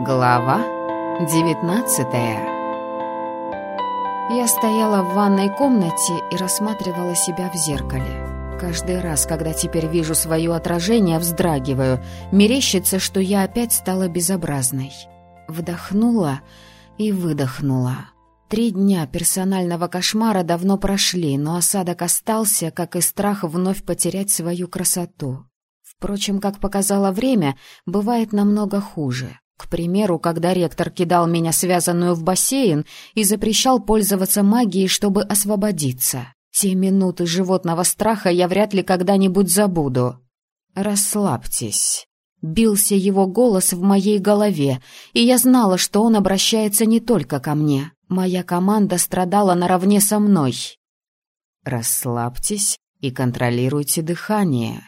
Глава 19. Я стояла в ванной комнате и рассматривала себя в зеркале. Каждый раз, когда теперь вижу свое отражение, вздрагиваю. Мерещится, что я опять стала безобразной. Вдохнула и выдохнула. 3 дня персонального кошмара давно прошли, но осадок остался, как и страх вновь потерять свою красоту. Впрочем, как показало время, бывает намного хуже. К примеру, когда ректор кидал меня связанную в бассейн и запрещал пользоваться магией, чтобы освободиться. Те минуты животного страха я вряд ли когда-нибудь забуду. «Расслабьтесь». Бился его голос в моей голове, и я знала, что он обращается не только ко мне. Моя команда страдала наравне со мной. «Расслабьтесь и контролируйте дыхание».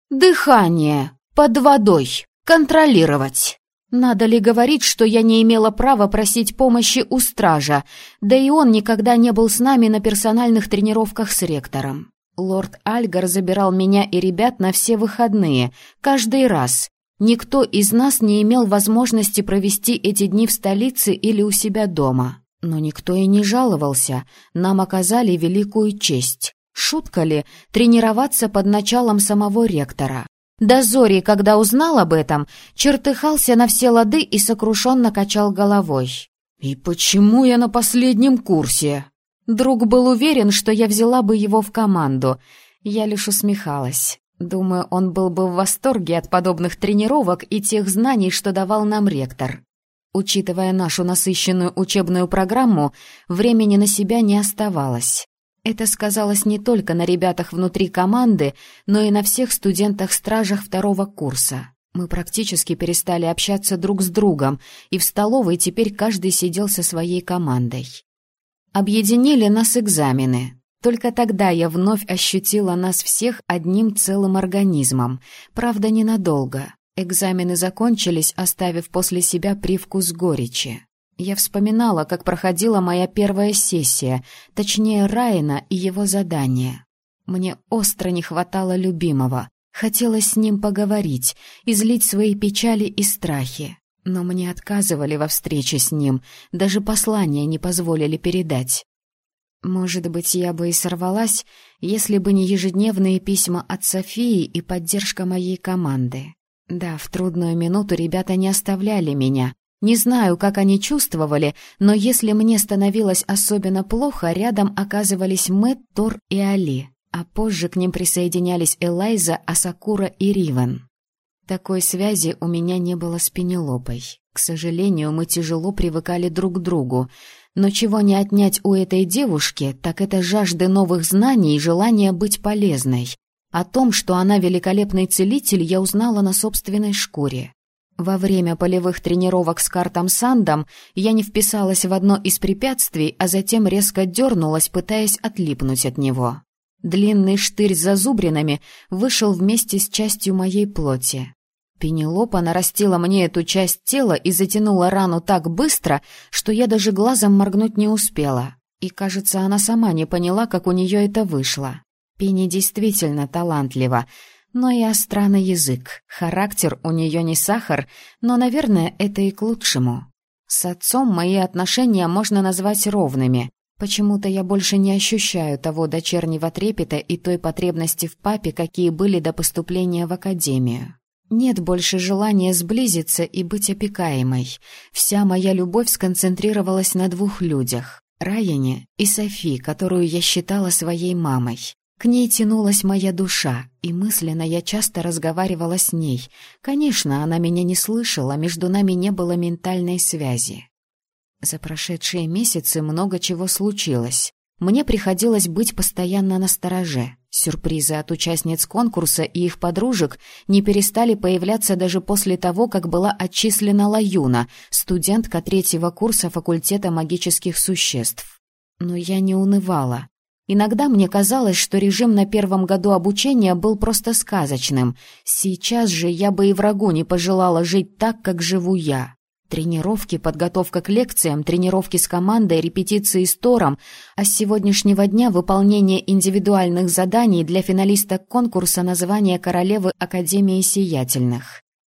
«Дыхание! Под водой! Контролировать!» Надо ли говорить, что я не имела права просить помощи у стража, да и он никогда не был с нами на персональных тренировках с ректором. Лорд Альгар забирал меня и ребят на все выходные, каждый раз. Никто из нас не имел возможности провести эти дни в столице или у себя дома. Но никто и не жаловался, нам оказали великую честь. Шутка ли тренироваться под началом самого ректора? Дозорий, когда узнал об этом, чертыхался на все лады и сокрушенно качал головой. «И почему я на последнем курсе?» Друг был уверен, что я взяла бы его в команду. Я лишь усмехалась. Думаю, он был бы в восторге от подобных тренировок и тех знаний, что давал нам ректор. Учитывая нашу насыщенную учебную программу, времени на себя не оставалось. Это сказалось не только на ребятах внутри команды, но и на всех студентах-стражах 2-го курса. Мы практически перестали общаться друг с другом, и в столовой теперь каждый сидел со своей командой. Объединили нас экзамены. Только тогда я вновь ощутила нас всех одним целым организмом, правда, ненадолго. Экзамены закончились, оставив после себя привкус горечи. Я вспоминала, как проходила моя первая сессия, точнее Райана и его задание. Мне остро не хватало любимого. Хотелось с ним поговорить, излить свои печали и страхи. Но мне отказывали во встрече с ним, даже послания не позволили передать. Может быть, я бы и сорвалась, если бы не ежедневные письма от Софии и поддержка моей команды. Да, в трудную минуту ребята не оставляли меня. Не знаю, как они чувствовали, но если мне становилось особенно плохо, рядом оказывались Мэтт, Тор и Али, а позже к ним присоединялись Элайза, Асакура и Ривен. Такой связи у меня не было с Пенелопой. К сожалению, мы тяжело привыкали друг к другу, но чего не отнять у этой девушки, так это жажды новых знаний и желание быть полезной. О том, что она великолепный целитель, я узнала на собственной шкуре. Во время полевых тренировок с Картом Сандом я не вписалась в одно из препятствий, а затем резко дернулась, пытаясь отлипнуть от него. Длинный штырь с зазубринами вышел вместе с частью моей плоти. Пенелопа нарастила мне эту часть тела и затянула рану так быстро, что я даже глазом моргнуть не успела. И, кажется, она сама не поняла, как у нее это вышло. Пенни действительно талантлива. Но и остра на язык. Характер у нее не сахар, но, наверное, это и к лучшему. С отцом мои отношения можно назвать ровными. Почему-то я больше не ощущаю того дочернего трепета и той потребности в папе, какие были до поступления в академию. Нет больше желания сблизиться и быть опекаемой. Вся моя любовь сконцентрировалась на 2 людях — Райане и Софи, которую я считала своей мамой. К ней тянулась моя душа, и мысленно я часто разговаривала с ней. Конечно, она меня не слышала, между нами не было ментальной связи. За прошедшие месяцы много чего случилось. Мне приходилось быть постоянно настороже. Сюрпризы от участниц конкурса и их подружек не перестали появляться даже после того, как была отчислена Лаюна, студентка 3-го курса факультета магических существ. Но я не унывала. Иногда мне казалось, что режим на 1-м году обучения был просто сказочным. Сейчас же я бы и врагу не пожелала жить так, как живу я. Тренировки, подготовка к лекциям, тренировки с командой, репетиции с Тором, а с сегодняшнего дня выполнение индивидуальных заданий для финалисток конкурса на звание королевы Академии Сиятельных.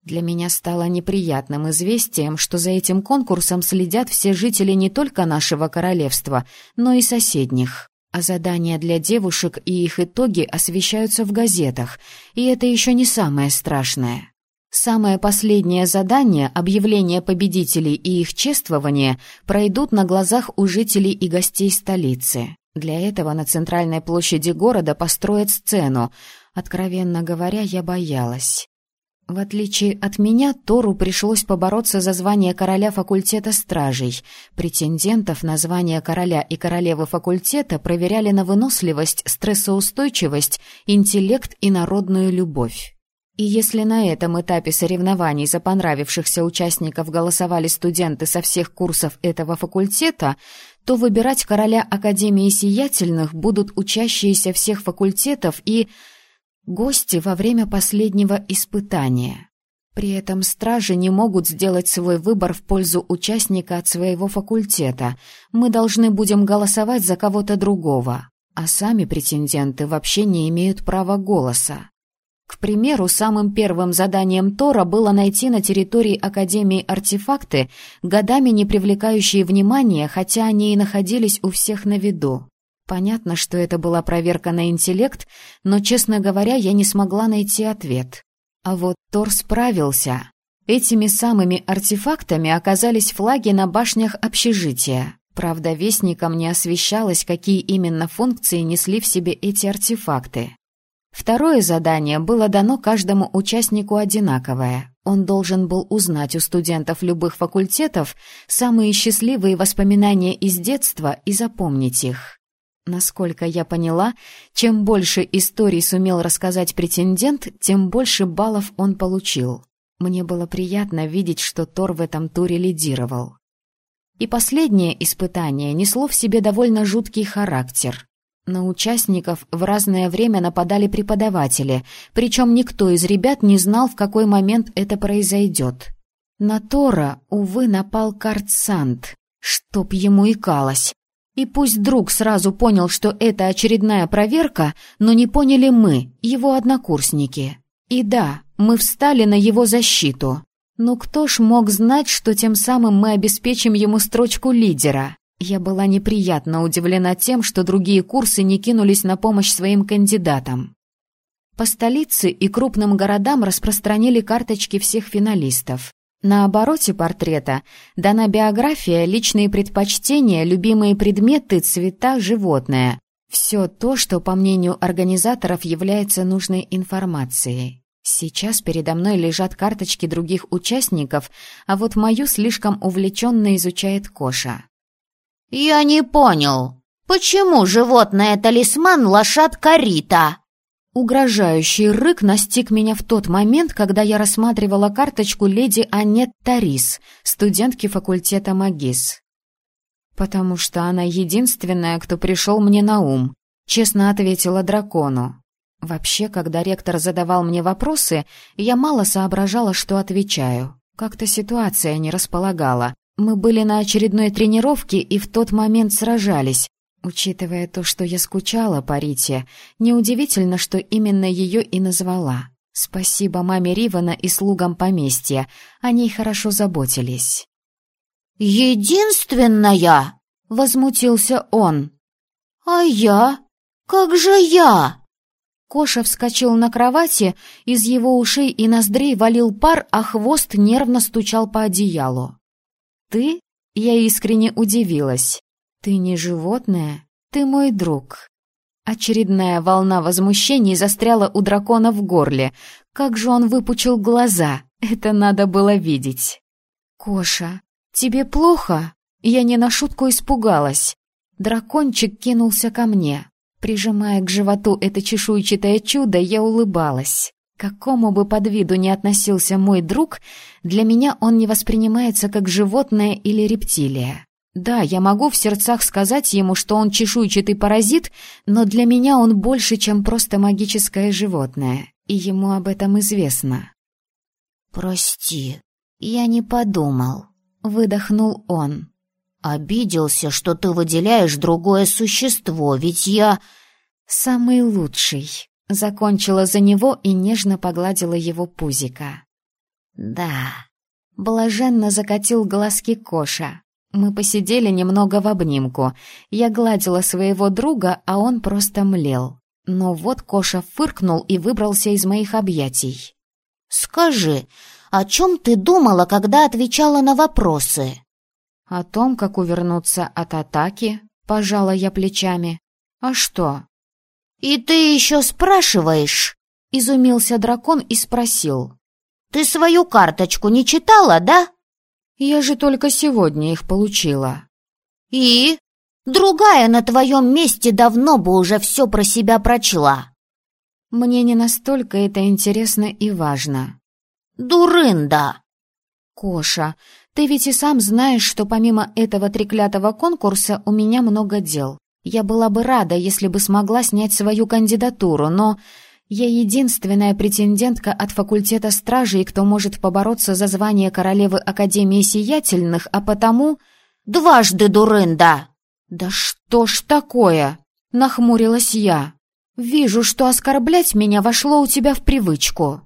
Для меня стало неприятным известием, что за этим конкурсом следят все жители не только нашего королевства, но и соседних. А задания для девушек и их итоги освещаются в газетах, и это еще не самое страшное. Самое последнее задание, объявление победителей и их чествование, пройдут на глазах у жителей и гостей столицы. Для этого на центральной площади города построят сцену. Откровенно говоря, я боялась. В отличие от меня, Тору пришлось побороться за звание короля факультета стражей. Претендентов на звание короля и королевы факультета проверяли на выносливость, стрессоустойчивость, интеллект и народную любовь. И если на этом этапе соревнований за понравившихся участников голосовали студенты со всех курсов этого факультета, то выбирать короля Академии Сиятельных будут учащиеся всех факультетов и гости во время последнего испытания. При этом стражи не могут сделать свой выбор в пользу участника от своего факультета. Мы должны будем голосовать за кого-то другого, а сами претенденты вообще не имеют права голоса. К примеру, самым первым заданием Тора было найти на территории Академии артефакты, годами не привлекающие внимания, хотя они и находились у всех на виду. Понятно, что это была проверка на интеллект, но, честно говоря, я не смогла найти ответ. А вот Тор справился. Этими самыми артефактами оказались флаги на башнях общежития. Правда, вестникам не освещалось, какие именно функции несли в себе эти артефакты. Второе задание было дано каждому участнику одинаковое. Он должен был узнать у студентов любых факультетов самые счастливые воспоминания из детства и запомнить их. Насколько я поняла, чем больше историй сумел рассказать претендент, тем больше баллов он получил. Мне было приятно видеть, что Тор в этом туре лидировал. И последнее испытание несло в себе довольно жуткий характер. На участников в разное время нападали преподаватели, причем никто из ребят не знал, в какой момент это произойдет. На Тора, увы, напал Картсант, чтоб ему икалось. И пусть друг сразу понял, что это очередная проверка, но не поняли мы, его однокурсники. И да, мы встали на его защиту. Но кто ж мог знать, что тем самым мы обеспечим ему строчку лидера? Я была неприятно удивлена тем, что другие курсы не кинулись на помощь своим кандидатам. По столице и крупным городам распространили карточки всех финалистов. На обороте портрета дана биография, личные предпочтения, любимые предметы, цвета, животное. Все то, что, по мнению организаторов, является нужной информацией. Сейчас передо мной лежат карточки других участников, а вот мою слишком увлеченно изучает Коша. «Я не понял, почему животное-талисман лошадка Рита?» Угрожающий рык настиг меня в тот момент, когда я рассматривала карточку леди Аннет Тарис, студентки факультета Магис. «Потому что она единственная, кто пришел мне на ум», — честно ответила дракону. Вообще, когда ректор задавал мне вопросы, я мало соображала, что отвечаю. Как-то ситуация не располагала. Мы были на очередной тренировке и в тот момент сражались. Учитывая то, что я скучала по Рите, неудивительно, что именно ее и назвала. Спасибо маме Ривана и слугам поместья, о ней хорошо заботились. «Единственная?» — возмутился он. «А я? Как же я?» Коша вскочил на кровати, из его ушей и ноздрей валил пар, а хвост нервно стучал по одеялу. «Ты?» — я искренне удивилась. «Ты не животное, ты мой друг». Очередная волна возмущений застряла у дракона в горле. Как же он выпучил глаза, это надо было видеть. «Коша, тебе плохо?» Я не на шутку испугалась. Дракончик кинулся ко мне. Прижимая к животу это чешуйчатое чудо, я улыбалась. Какому бы подвиду ни относился мой друг, для меня он не воспринимается как животное или рептилия. Да, я могу в сердцах сказать ему, что он чешуйчатый паразит, но для меня он больше, чем просто магическое животное, и ему об этом известно. «Прости, я не подумал», — выдохнул он. «Обиделся, что ты выделяешь другое существо, ведь я...» «Самый лучший», — закончила за него и нежно погладила его пузико. Да. Блаженно закатил глазки Коша. Мы посидели немного в обнимку. Я гладила своего друга, а он просто млел. Но вот Коша фыркнул и выбрался из моих объятий. «Скажи, о чем ты думала, когда отвечала на вопросы?» «О том, как увернуться от атаки», — пожала я плечами. «А что?» «И ты еще спрашиваешь?» — изумился дракон и спросил. «Ты свою карточку не читала, да?» «Я же только сегодня их получила». «И? Другая на твоем месте давно бы уже все про себя прочла». «Мне не настолько это интересно и важно». «Дурында!» «Коша, ты ведь и сам знаешь, что помимо этого треклятого конкурса у меня много дел. Я была бы рада, если бы смогла снять свою кандидатуру, но я единственная претендентка от факультета стражей, кто может побороться за звание королевы Академии Сиятельных, а потому...» «Дважды дурында!» «Да что ж такое?» — нахмурилась я. «Вижу, что оскорблять меня вошло у тебя в привычку».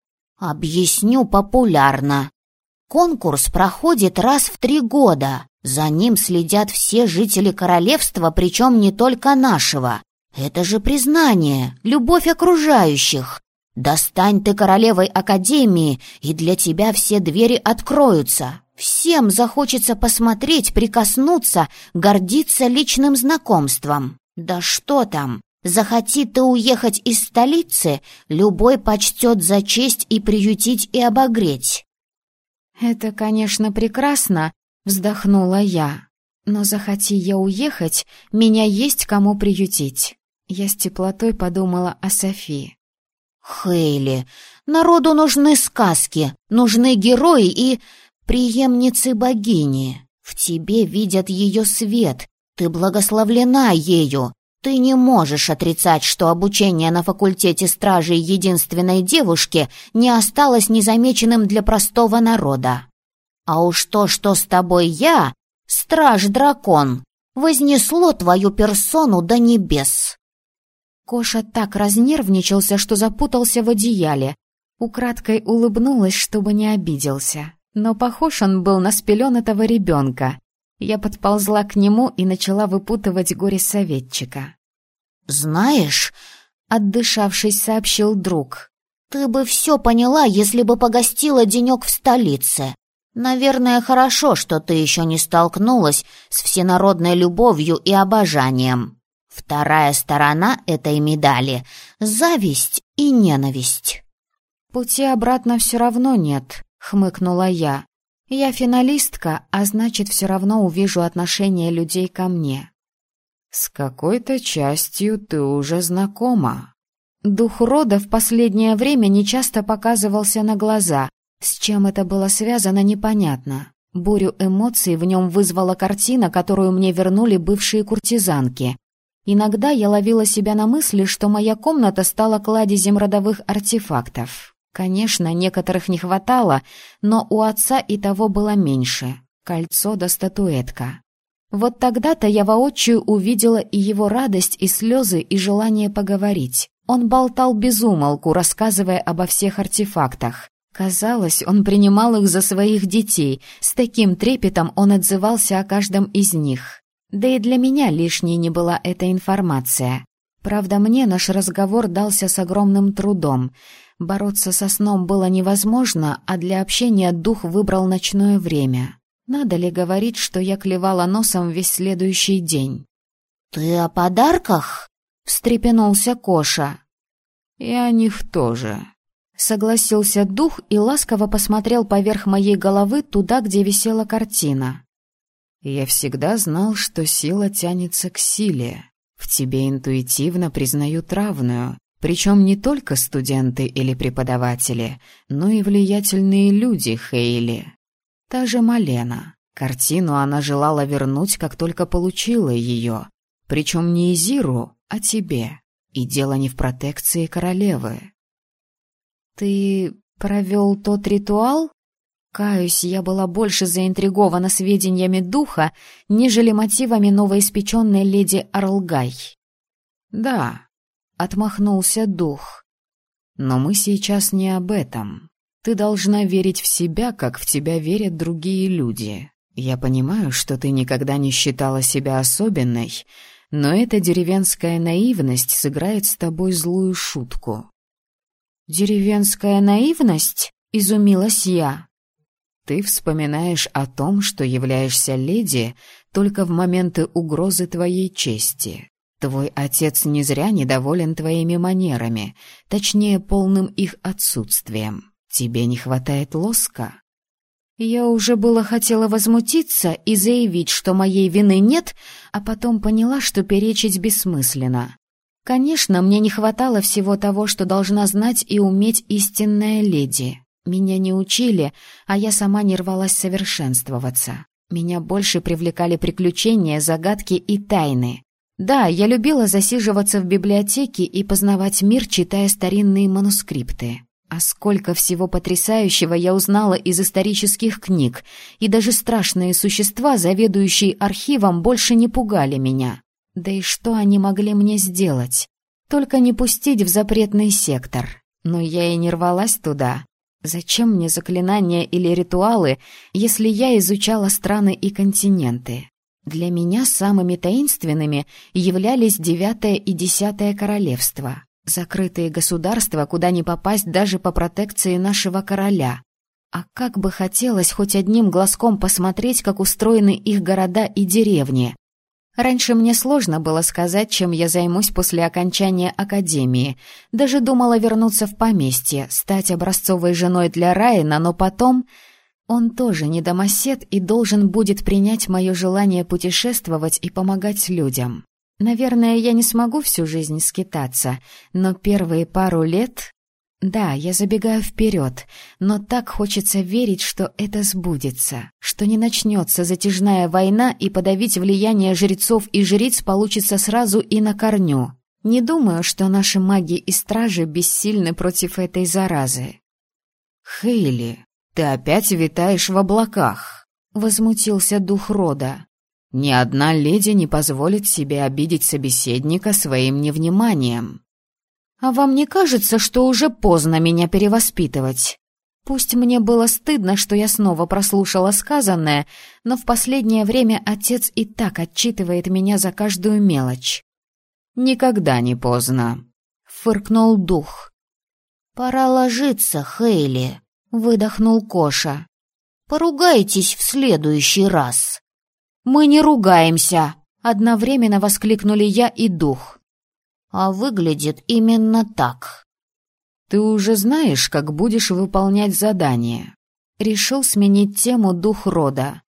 «Объясню популярно. Конкурс проходит раз в 3 года. За ним следят все жители королевства, причем не только нашего. Это же признание, любовь окружающих. Достань ты королевой Академии, и для тебя все двери откроются. Всем захочется посмотреть, прикоснуться, гордиться личным знакомством. Да что там, захоти ты уехать из столицы, любой почтет за честь и приютить, и обогреть». «Это, конечно, прекрасно», — вздохнула я. «Но захоти я уехать, меня есть кому приютить». Я с теплотой подумала о Софии. «Хейли, народу нужны сказки, нужны герои и преемницы богини. В тебе видят ее свет, ты благословлена ею. Ты не можешь отрицать, что обучение на факультете стражей единственной девушки не осталось незамеченным для простого народа. А уж то, что с тобой я, страж-дракон, вознесло твою персону до небес». Коша так разнервничался, что запутался в одеяле. Украдкой улыбнулась, чтобы не обиделся. Но похож он был на спеленатого ребенка. Я подползла к нему и начала выпутывать горе-советчика. «Знаешь, — отдышавшись, сообщил друг, — ты бы все поняла, если бы погостила денек в столице. Наверное, хорошо, что ты еще не столкнулась с всенародной любовью и обожанием. Вторая сторона этой медали — зависть и ненависть». «Пути обратно все равно нет», — хмыкнула я. «Я финалистка, а значит, все равно увижу отношение людей ко мне». «С какой-то частью ты уже знакома». Дух рода в последнее время нечасто показывался на глаза. С чем это было связано, непонятно. Бурю эмоций в нем вызвала картина, которую мне вернули бывшие куртизанки. Иногда я ловила себя на мысли, что моя комната стала кладезем родовых артефактов. Конечно, некоторых не хватало, но у отца и того было меньше. Кольцо да статуэтка. Вот тогда-то я воочию увидела и его радость, и слезы, и желание поговорить. Он болтал без умолку, рассказывая обо всех артефактах. Казалось, он принимал их за своих детей, с таким трепетом он отзывался о каждом из них. Да и для меня лишней не была эта информация. Правда, мне наш разговор дался с огромным трудом. Бороться со сном было невозможно, а для общения дух выбрал ночное время. Надо ли говорить, что я клевала носом весь следующий день? «Ты о подарках?» — встрепенулся Коша. «И о них тоже», — согласился дух и ласково посмотрел поверх моей головы туда, где висела картина. «Я всегда знал, что сила тянется к силе. В тебе интуитивно признают равную, причем не только студенты или преподаватели, но и влиятельные люди, Хейли. Та же Малена. Картину она желала вернуть, как только получила ее. Причем не Изиру, а тебе. И дело не в протекции королевы». «Ты провел тот ритуал?» Каюсь, я была больше заинтригована сведениями духа, нежели мотивами новоиспеченной леди Арлгай. «Да», — отмахнулся дух. «но мы сейчас не об этом. Ты должна верить в себя, как в тебя верят другие люди. Я понимаю, что ты никогда не считала себя особенной, но эта деревенская наивность сыграет с тобой злую шутку». «Деревенская наивность?» — изумилась я. «Ты вспоминаешь о том, что являешься леди только в моменты угрозы твоей чести. Твой отец не зря недоволен твоими манерами, точнее, полным их отсутствием. Тебе не хватает лоска». Я уже было хотела возмутиться и заявить, что моей вины нет, а потом поняла, что перечить бессмысленно. Конечно, мне не хватало всего того, что должна знать и уметь истинная леди. Меня не учили, а я сама не рвалась совершенствоваться. Меня больше привлекали приключения, загадки и тайны. Да, я любила засиживаться в библиотеке и познавать мир, читая старинные манускрипты. А сколько всего потрясающего я узнала из исторических книг, и даже страшные существа, заведующие архивом, больше не пугали меня. Да и что они могли мне сделать? Только не пустить в запретный сектор. Но я и не рвалась туда. Зачем мне заклинания или ритуалы, если я изучала страны и континенты? Для меня самыми таинственными являлись 9 и 10 королевства. Закрытые государства, куда не попасть даже по протекции нашего короля. А как бы хотелось хоть одним глазком посмотреть, как устроены их города и деревни. Раньше мне сложно было сказать, чем я займусь после окончания академии. Даже думала вернуться в поместье, стать образцовой женой для Райана, но потом... Он тоже не домосед и должен будет принять мое желание путешествовать и помогать людям. Наверное, я не смогу всю жизнь скитаться, но первые пару лет... Да, я забегаю вперед, но так хочется верить, что это сбудется, что не начнется затяжная война и подавить влияние жрецов и жриц получится сразу и на корню. Не думаю, что наши маги и стражи бессильны против этой заразы. «Хейли, ты опять витаешь в облаках», — возмутился дух рода. «Ни одна леди не позволит себе обидеть собеседника своим невниманием». «А вам не кажется, что уже поздно меня перевоспитывать? Пусть мне было стыдно, что я снова прослушала сказанное, но в последнее время отец и так отчитывает меня за каждую мелочь». «Никогда не поздно», — фыркнул дух. «Пора ложиться, Хейли», — выдохнул Коша. «Поругайтесь в следующий раз». «Мы не ругаемся!» — одновременно воскликнули я и дух. «А выглядит именно так». «Ты уже знаешь, как будешь выполнять задание?» Решил сменить тему дух рода.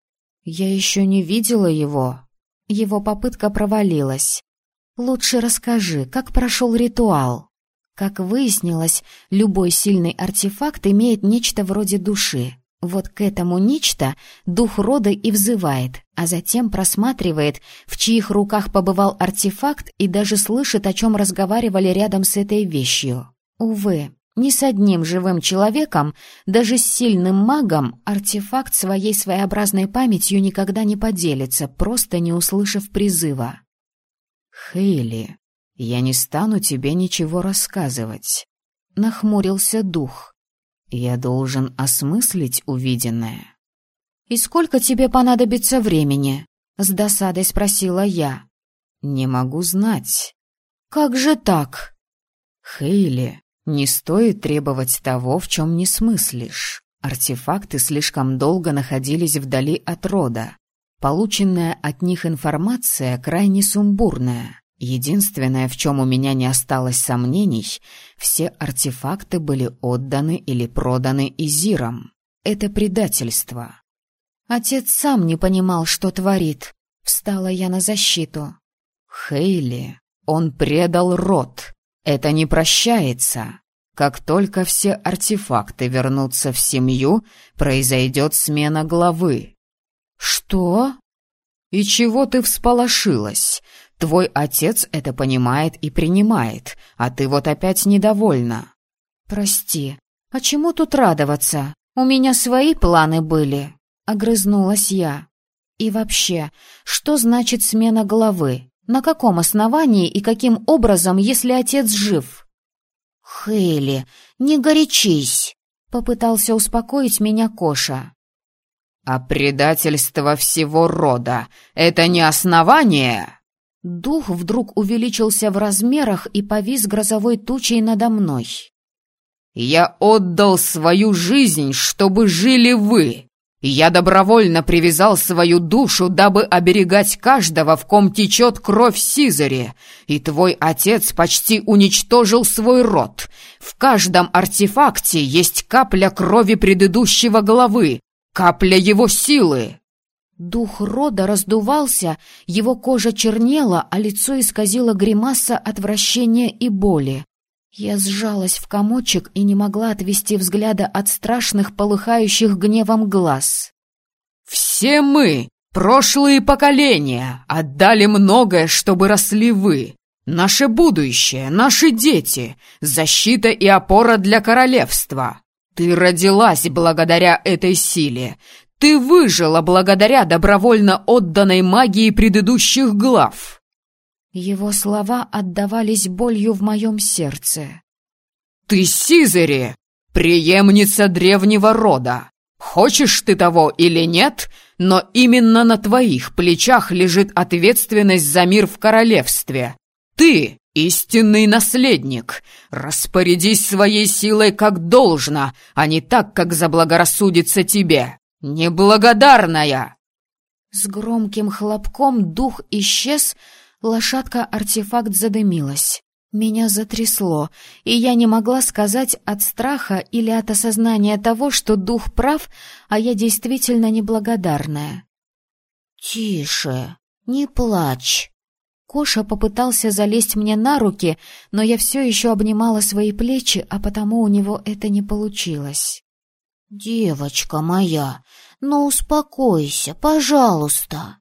«Я еще не видела его». Его попытка провалилась. «Лучше расскажи, как прошел ритуал?» Как выяснилось, любой сильный артефакт имеет нечто вроде души. Вот к этому нечто дух рода и взывает, а затем просматривает, в чьих руках побывал артефакт, и даже слышит, о чем разговаривали рядом с этой вещью. Увы, ни с одним живым человеком, даже с сильным магом, артефакт своей своеобразной памятью никогда не поделится, просто не услышав призыва. «Хейли, я не стану тебе ничего рассказывать», — нахмурился дух. «Я должен осмыслить увиденное». «И сколько тебе понадобится времени?» — с досадой спросила я. «Не могу знать». «Как же так?» «Хейли, не стоит требовать того, в чем не смыслишь. Артефакты слишком долго находились вдали от рода. Полученная от них информация крайне сумбурная. Единственное, в чем у меня не осталось сомнений, все артефакты были отданы или проданы Изиром. Это предательство». «Отец сам не понимал, что творит». Встала я на защиту. «Хейли, он предал род. Это не прощается. Как только все артефакты вернутся в семью, произойдет смена главы». «Что?» «И чего ты всполошилась? Твой отец это понимает и принимает, а ты вот опять недовольна». «Прости, а чему тут радоваться? У меня свои планы были», — огрызнулась я. «И вообще, что значит смена главы? На каком основании и каким образом, если отец жив?» «Хейли, не горячись», — — попытался успокоить меня Коша. «А предательство всего рода — это не основание?» Дух вдруг увеличился в размерах и повис грозовой тучей надо мной. «Я отдал свою жизнь, чтобы жили вы. Я добровольно привязал свою душу, дабы оберегать каждого, в ком течет кровь Сизари. И твой отец почти уничтожил свой род. В каждом артефакте есть капля крови предыдущего главы, капля его силы». Дух рода раздувался, его кожа чернела, а лицо исказило гримаса отвращения и боли. Я сжалась в комочек и не могла отвести взгляда от страшных, полыхающих гневом глаз. «Все мы, прошлые поколения, отдали многое, чтобы росли вы. Наше будущее, наши дети, защита и опора для королевства. Ты родилась благодаря этой силе. Ты выжила благодаря добровольно отданной магии предыдущих глав». Его слова отдавались болью в моем сердце. «Ты Сизари, преемница древнего рода. Хочешь ты того или нет, но именно на твоих плечах лежит ответственность за мир в королевстве. Ты — истинный наследник. Распорядись своей силой как должно, а не так, как заблагорассудится тебе. Неблагодарная!» С громким хлопком дух исчез, лошадка-артефакт задымилась. Меня затрясло, и я не могла сказать от страха или от осознания того, что дух прав, а я действительно неблагодарная. «Тише, не плачь». Коша попытался залезть мне на руки, но я все еще обнимала свои плечи, а потому у него это не получилось. «Девочка моя, ну успокойся, пожалуйста».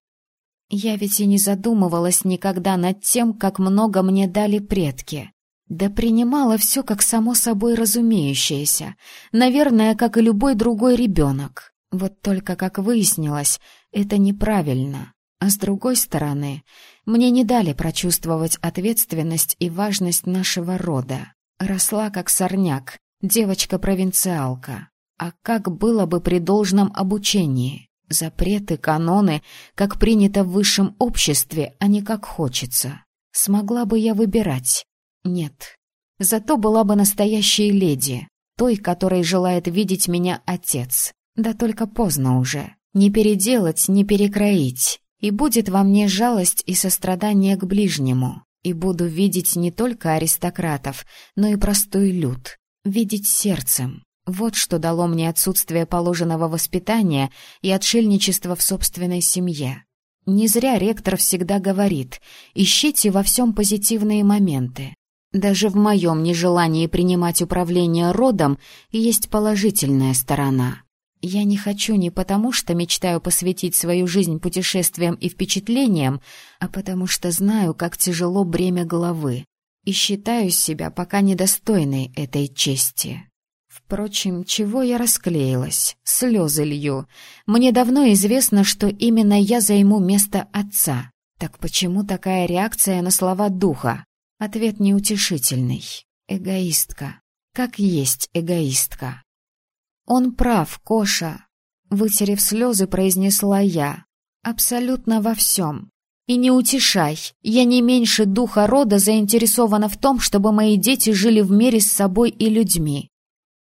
Я ведь и не задумывалась никогда над тем, как много мне дали предки. Да принимала все как само собой разумеющееся. Наверное, как и любой другой ребенок. Вот только, как выяснилось, это неправильно. А с другой стороны, мне не дали прочувствовать ответственность и важность нашего рода. Росла как сорняк, девочка-провинциалка. А как было бы при должном обучении? Запреты, каноны, как принято в высшем обществе, а не как хочется. Смогла бы я выбирать? Нет. Зато была бы настоящей леди, той, которой желает видеть меня отец. Да только поздно уже. Не переделать, не перекроить. И будет во мне жалость и сострадание к ближнему. И буду видеть не только аристократов, но и простой люд. Видеть сердцем. Вот что дало мне отсутствие положенного воспитания и отшельничество в собственной семье. Не зря ректор всегда говорит: ищите во всем позитивные моменты. Даже в моем нежелании принимать управление родом есть положительная сторона. Я не хочу не потому, что мечтаю посвятить свою жизнь путешествиям и впечатлениям, а потому что знаю, как тяжело бремя головы, и считаю себя пока недостойной этой чести. Впрочем, чего я расклеилась? Слезы лью. Мне давно известно, что именно я займу место отца. Так почему такая реакция на слова духа? Ответ неутешительный. Эгоистка. Как есть эгоистка. Он прав, Коша. Вытерев слезы, произнесла я. Абсолютно во всем. И не утешай. Я не меньше духа рода заинтересована в том, чтобы мои дети жили в мире с собой и людьми.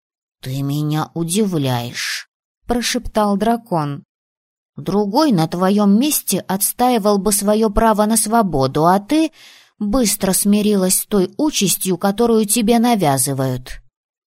«Ты меня удивляешь», — прошептал дракон. «Другой на твоем месте отстаивал бы свое право на свободу, а ты быстро смирилась с той участью, которую тебе навязывают».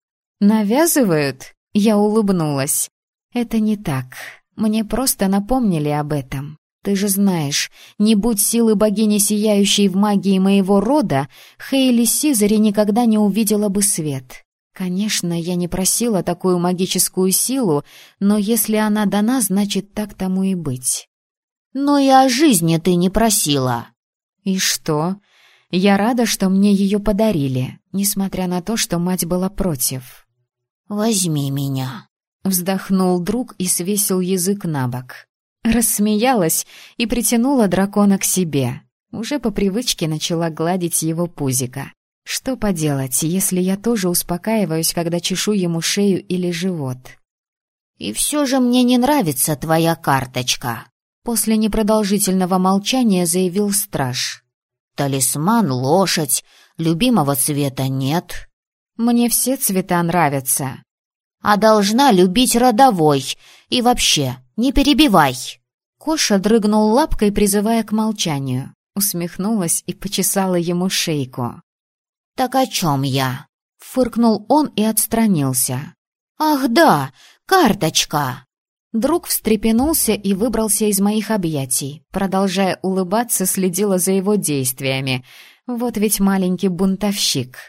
«Навязывают?» — я улыбнулась. «Это не так. Мне просто напомнили об этом. Ты же знаешь, не будь силы богини сияющей в магии моего рода, Хейли Сизари никогда не увидела бы свет». Конечно, я не просила такую магическую силу, но если она дана, значит, так тому и быть. Но и о жизни ты не просила. И что? Я рада, что мне ее подарили, несмотря на то, что мать была против. «Возьми меня», — вздохнул друг и свесил язык на бок. Рассмеялась и притянула дракона к себе. Уже по привычке начала гладить его пузико. Что поделать, если я тоже успокаиваюсь, когда чешу ему шею или живот? «И все же мне не нравится твоя карточка», — после непродолжительного молчания заявил страж. «Талисман — лошадь, любимого цвета нет». «Мне все цвета нравятся». «А должна любить родовой. И вообще, не перебивай». Коша дрыгнул лапкой, призывая к молчанию. Усмехнулась и почесала ему шейку. «Так о чем я?» Фыркнул он и отстранился. «Ах да, карточка!» Друг встрепенулся и выбрался из моих объятий. Продолжая улыбаться, следила за его действиями. Вот ведь маленький бунтовщик.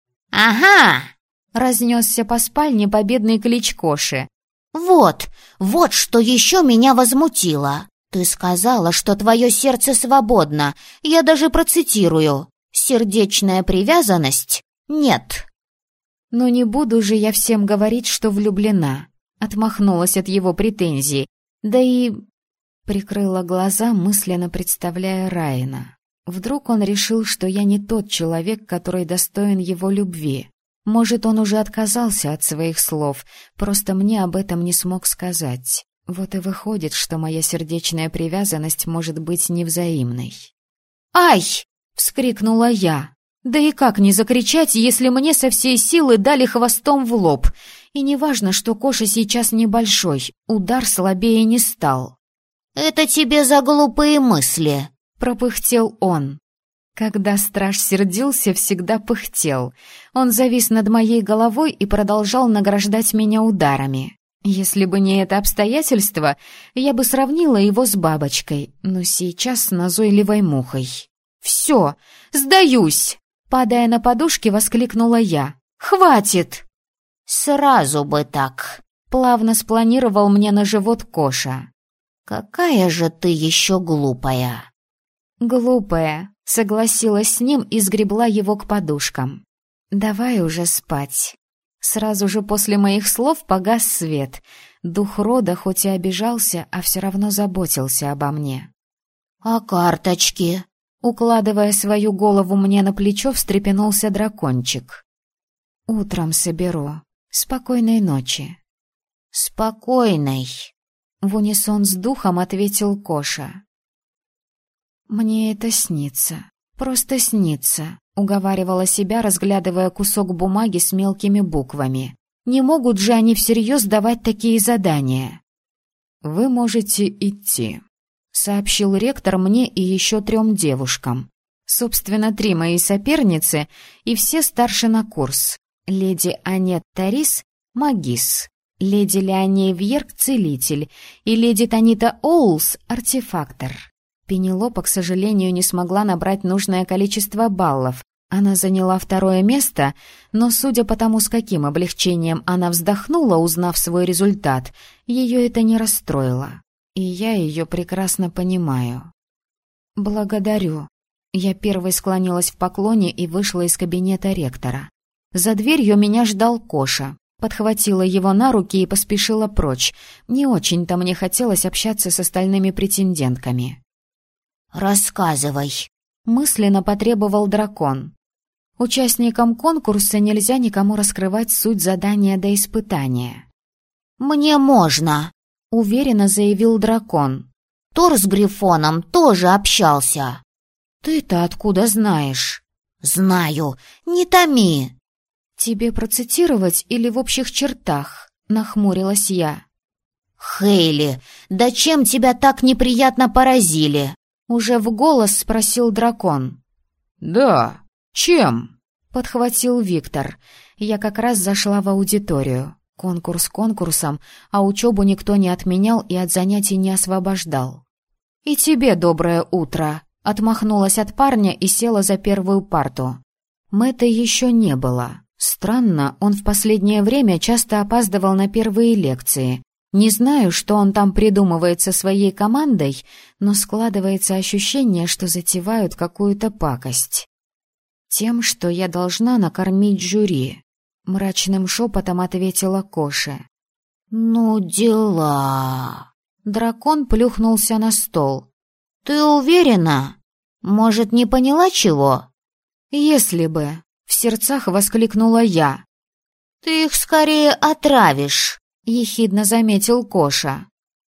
«Ага!» — разнесся по спальне победный клич Коши. «Вот что еще меня возмутило. Ты сказала, что твое сердце свободно. Я даже процитирую. Сердечная привязанность? Нет». «Но не буду же я всем говорить, что влюблена», — отмахнулась от его претензий. «Да и...» — прикрыла глаза, мысленно представляя Райана. Вдруг он решил, что я не тот человек, который достоин его любви. Может, он уже отказался от своих слов, просто мне об этом не смог сказать. Вот и выходит, что моя сердечная привязанность может быть невзаимной. «Ай!» — вскрикнула я. Да и как не закричать, если мне со всей силы дали хвостом в лоб? И неважно, что Коша сейчас небольшой, удар слабее не стал. «Это тебе за глупые мысли», — пропыхтел он. Когда страж сердился, всегда пыхтел. Он завис над моей головой и продолжал награждать меня ударами. Если бы не это обстоятельство, я бы сравнила его с бабочкой, но сейчас с назойливой мухой. «Все, сдаюсь!» Падая на подушки, воскликнула я. «Хватит!» «Сразу бы так!» Плавно спланировал мне на живот Коша. «Какая же ты еще глупая!» «Глупая!» Согласилась с ним и сгребла его к подушкам. «Давай уже спать». Сразу же после моих слов погас свет. Дух рода хоть и обижался, а все равно заботился обо мне. «А карточки?» Укладывая свою голову мне на плечо, встрепенулся дракончик. «Утром соберу. Спокойной ночи». «Спокойной», — в унисон с духом ответил Коша. «Мне это снится. Просто снится», — уговаривала себя, разглядывая кусок бумаги с мелкими буквами. «Не могут же они всерьез давать такие задания». «Вы можете идти», — сообщил ректор мне и еще 3 девушкам. Собственно, 3 мои соперницы и все старше на курс. Леди Анетта Рис — магис, леди Леоней Вьерк — целитель и леди Танита Оулс — артефактор. Пенелопа, к сожалению, не смогла набрать нужное количество баллов. Она заняла 2 место, но, судя по тому, с каким облегчением она вздохнула, узнав свой результат, ее это не расстроило. И я ее прекрасно понимаю. «Благодарю». Я первой склонилась в поклоне и вышла из кабинета ректора. За дверью меня ждал Коша. Подхватила его на руки и поспешила прочь. Не очень-то мне хотелось общаться с остальными претендентками. «Рассказывай», — мысленно потребовал дракон. Участникам конкурса нельзя никому раскрывать суть задания до испытания. «Мне можно», — уверенно заявил дракон. «Тор с Грифоном тоже общался». «Ты-то откуда знаешь?» «Знаю, не томи». «Тебе процитировать или в общих чертах?» — нахмурилась я. «Хейли, да чем тебя так неприятно поразили?» — уже в голос спросил дракон. «Да, чем?» — подхватил Виктор. Я как раз зашла в аудиторию. Конкурс конкурсом, а учебу никто не отменял и от занятий не освобождал. «И тебе доброе утро!» — отмахнулась от парня и села за первую парту. Мэтта еще не было. Странно, он в последнее время часто опаздывал на первые лекции. Не знаю, что он там придумывает со своей командой, но складывается ощущение, что затевают какую-то пакость. «Тем, что я должна накормить жюри», — мрачным шепотом ответила Коша. «Ну, дела...» Дракон плюхнулся на стол. «Ты уверена? Может, не поняла чего?» «Если бы. В сердцах воскликнула я. «Ты их скорее отравишь», — ехидно заметил Коша.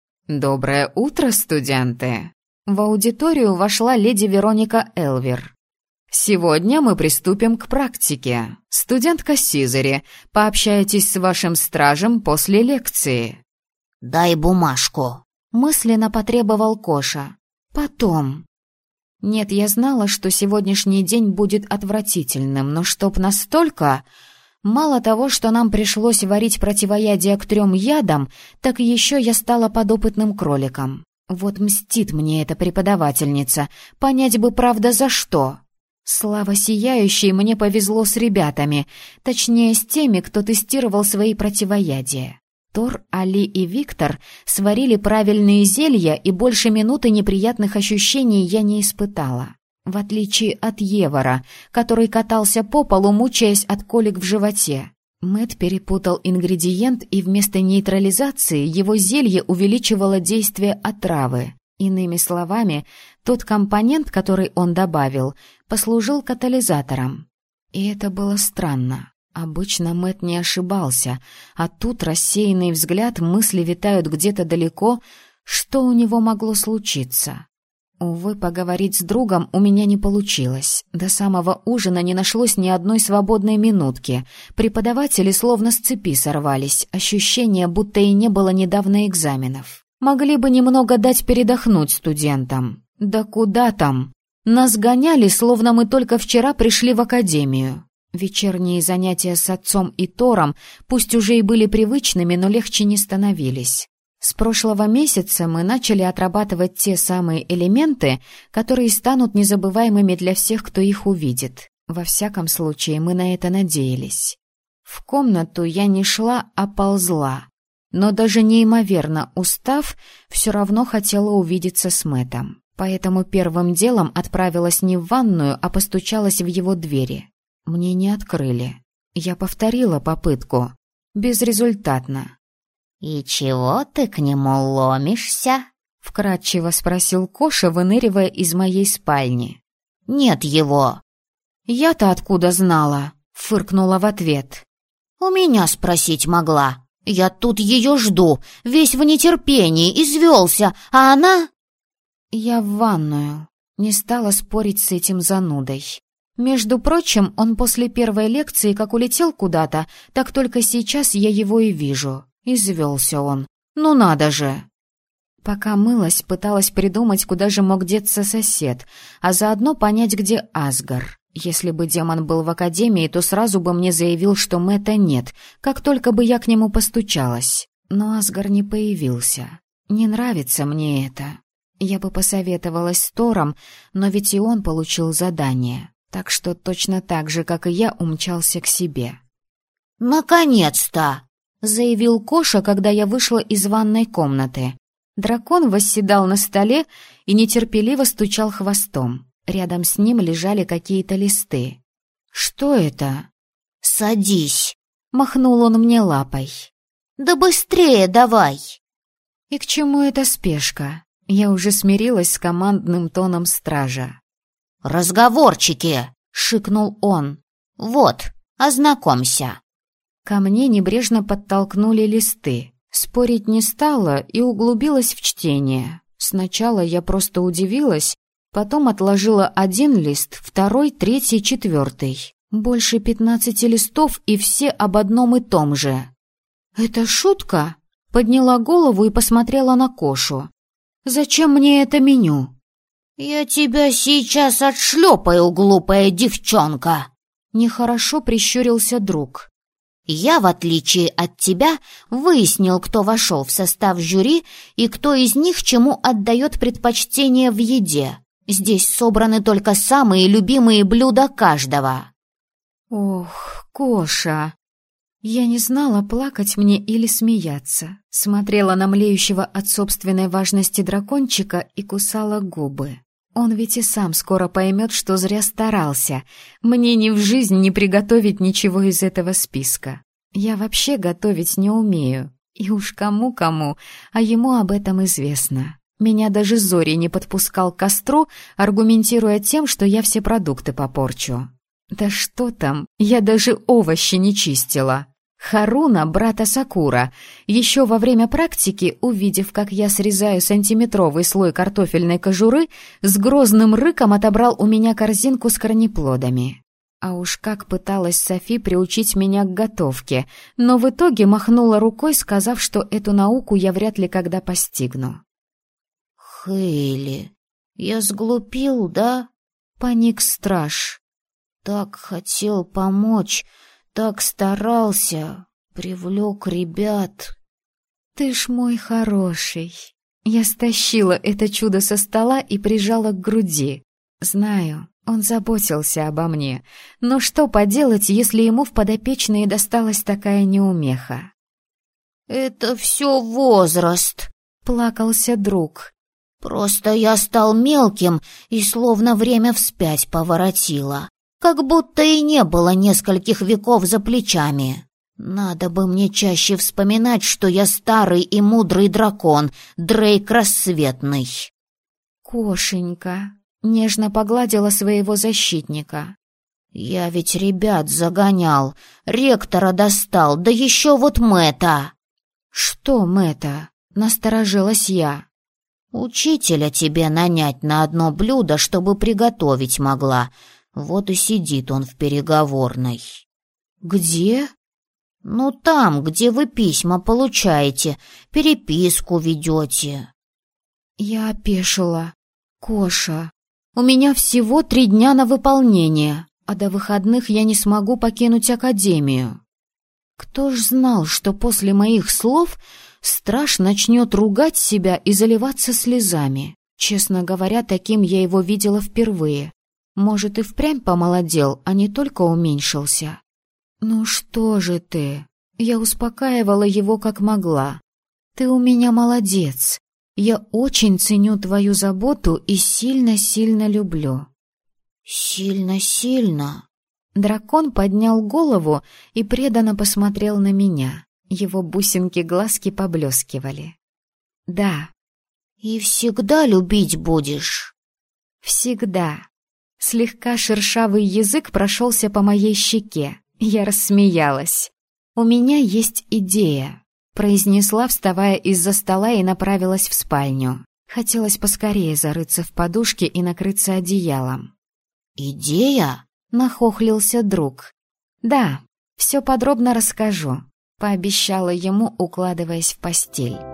«Доброе утро, студенты!» В аудиторию вошла леди Вероника Элвер. «Сегодня мы приступим к практике. Студентка Сизери, пообщайтесь с вашим стражем после лекции». «Дай бумажку», — мысленно потребовал Коша. «Потом». Нет, я знала, что сегодняшний день будет отвратительным, но чтоб настолько... Мало того, что нам пришлось варить противоядие к 3 ядам, так еще я стала подопытным кроликом. Вот мстит мне эта преподавательница, понять бы, правда, за что. Слава сияющей, мне повезло с ребятами, точнее, с теми, кто тестировал свои противоядия. Тор, Али и Виктор сварили правильные зелья, и больше минуты неприятных ощущений я не испытала. В отличие от Евора, который катался по полу, мучаясь от колик в животе. Мэтт перепутал ингредиент, и вместо нейтрализации его зелье увеличивало действие отравы. Иными словами, тот компонент, который он добавил, послужил катализатором. И это было странно. Обычно Мэтт не ошибался, а тут рассеянный взгляд, мысли витают где-то далеко. Что у него могло случиться? Увы, поговорить с другом у меня не получилось. До самого ужина не нашлось ни одной свободной минутки. Преподаватели словно с цепи сорвались. Ощущение, будто и не было недавно экзаменов. Могли бы немного дать передохнуть студентам. Да куда там? Нас гоняли, словно мы только вчера пришли в академию. Вечерние занятия с отцом и Тором, пусть уже и были привычными, но легче не становились. С прошлого месяца мы начали отрабатывать те самые элементы, которые станут незабываемыми для всех, кто их увидит. Во всяком случае, мы на это надеялись. В комнату я не шла, а ползла. Но даже неимоверно устав, все равно хотела увидеться с Мэттом. Поэтому первым делом отправилась не в ванную, а постучалась в его двери. Мне не открыли. Я повторила попытку. Безрезультатно. «И чего ты к нему ломишься?» — вкратчиво спросил Коша, выныривая из моей спальни. «Нет его». «Я-то откуда знала?» — фыркнула в ответ. «У меня спросить могла. Я тут ее жду, весь в нетерпении, извелся, а она...» Я в ванную. Не стала спорить с этим занудой. Между прочим, он после первой лекции как улетел куда-то, так только сейчас я его и вижу. Извелся он. Ну надо же! Пока мылась, пыталась придумать, куда же мог деться сосед, а заодно понять, где Асгар. Если бы демон был в академии, то сразу бы мне заявил, что Мэтта нет, как только бы я к нему постучалась. Но Асгар не появился. Не нравится мне это. Я бы посоветовалась с Тором, но ведь и он получил задание, так что точно так же, как и я, умчался к себе. «Наконец-то!» — заявил Коша, когда я вышла из ванной комнаты. Дракон восседал на столе и нетерпеливо стучал хвостом. Рядом с ним лежали какие-то листы. «Что это?» «Садись!» — махнул он мне лапой. «Да быстрее давай!» И к чему эта спешка? Я уже смирилась с командным тоном стража. «Разговорчики!» — шикнул он. «Вот, ознакомься!» Ко мне небрежно подтолкнули листы. Спорить не стала и углубилась в чтение. Сначала я просто удивилась, потом отложила один лист, второй, третий, четвертый. Больше 15 листов, и все об одном и том же. «Это шутка?» Подняла голову и посмотрела на Кошу. «Зачем мне это меню?» «Я тебя сейчас отшлепаю, глупая девчонка!» Нехорошо прищурился друг. «Я, в отличие от тебя, выяснил, кто вошел в состав жюри и кто из них чему отдает предпочтение в еде. Здесь собраны только самые любимые блюда каждого». «Ох, Коша!» Я не знала, плакать мне или смеяться. Смотрела на млеющего от собственной важности дракончика и кусала губы. Он ведь и сам скоро поймет, что зря старался. Мне ни в жизнь не приготовить ничего из этого списка. Я вообще готовить не умею. И уж кому-кому, а ему об этом известно. Меня даже Зори не подпускал к костру, аргументируя тем, что я все продукты попорчу. Да что там, я даже овощи не чистила. Харуна, брата Сакура, еще во время практики, увидев, как я срезаю сантиметровый слой картофельной кожуры, с грозным рыком отобрал у меня корзинку с корнеплодами. А уж как пыталась Софи приучить меня к готовке, но в итоге махнула рукой, сказав, что эту науку я вряд ли когда постигну. «Хейли, я сглупил, да?» — паник страж. «Так хотел помочь, так старался, привлек ребят». «Ты ж мой хороший». Я стащила это чудо со стола и прижала к груди. Знаю, он заботился обо мне, но что поделать, если ему в подопечные досталась такая неумеха? «Это все возраст», — плакался друг. «Просто я стал мелким и словно время вспять поворотило. Как будто и не было нескольких веков за плечами. Надо бы мне чаще вспоминать, что я старый и мудрый дракон, Дрейк Рассветный». «Кошенька», — нежно погладила своего защитника. «Я ведь ребят загонял, ректора достал, да еще вот Мэтта». «Что Мэтта?» — насторожилась я. «Учителя тебе нанять на одно блюдо, чтобы приготовить могла. Вот и сидит он в переговорной». «Где?» «Ну, там, где вы письма получаете, переписку ведете». Я опешила. «Коша, у меня всего 3 дня на выполнение, а до выходных я не смогу покинуть академию». Кто ж знал, что после моих слов страж начнет ругать себя и заливаться слезами? Честно говоря, таким я его видела впервые. Может, и впрямь помолодел, а не только уменьшился. «Ну что же ты?» Я успокаивала его как могла. «Ты у меня молодец. Я очень ценю твою заботу и сильно-сильно люблю». «Сильно-сильно?» Дракон поднял голову и преданно посмотрел на меня. Его бусинки-глазки поблескивали. «Да». «И всегда любить будешь?» «Всегда». Слегка шершавый язык прошелся по моей щеке. Я рассмеялась. «У меня есть идея», — произнесла, вставая из-за стола, и направилась в спальню. Хотелось поскорее зарыться в подушке и накрыться одеялом. «Идея?» — нахохлился друг. «Да, все подробно расскажу», — пообещала ему, укладываясь в постель.